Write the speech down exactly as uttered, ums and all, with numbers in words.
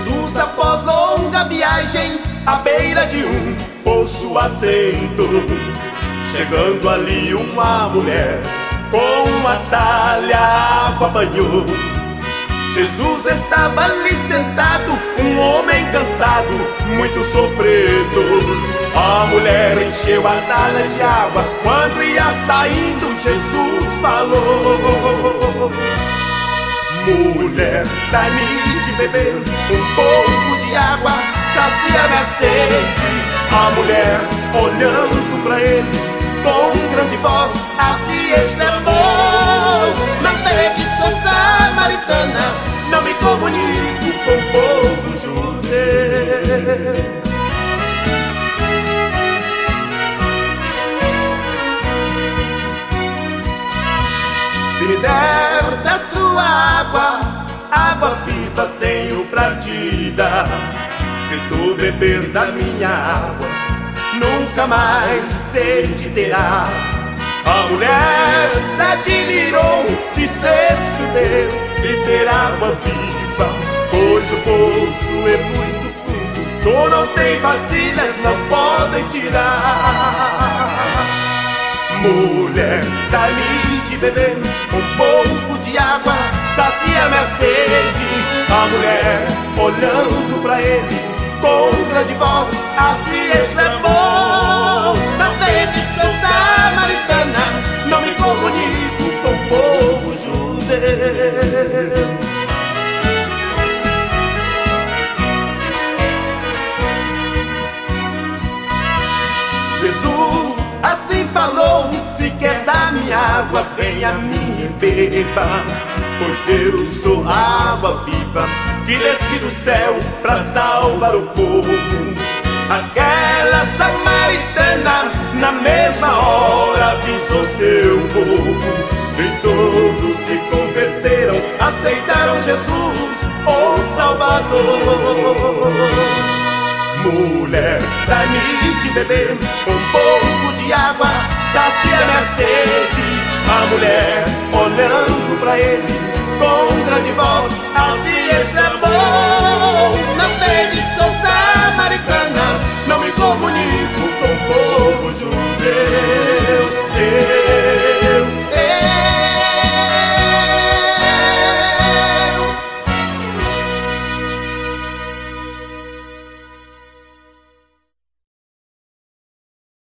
Jesus, após longa viagem, à beira de um poço assento, chegando ali uma mulher com uma talha água banhou. Jesus estava ali sentado, um homem cansado, muito sofrido. A mulher encheu a talha de água, quando ia saindo Jesus falou: mulher, dai-me de beber um pouco de água, sacia minha sede. A mulher, olhando pra ele, com grande voz, assim exclamou: não pegue, sou samaritana, não me comunico com o povo judeu. Se me der da sua água, água viva tenho pra te dar. Se tu beberes a minha água, nunca mais sede terás. A mulher se admirou de ser judeu e ter água viva, pois o poço é muito fundo, tu não tem vasilhas, não podem tirar. Mulher, dai-me de beber um pouco de água, sacia minha sede. A mulher, olhando pra ele, com grande voz, assim exclamou: não vejo, sou samaritana, não me comunico com o povo judeu. Jesus assim falou: se quer dar minha água, venha a mim e beba, pois eu sou a água viva que desci do céu pra salvar o povo. Aquela samaritana, na mesma hora, avisou seu povo, e todos se converteram, aceitaram Jesus, o Salvador. Mulher, dai-me de beber um pouco de água, sacia minha sede. A mulher, olhando pra ele, com grande voz, assim exclamou: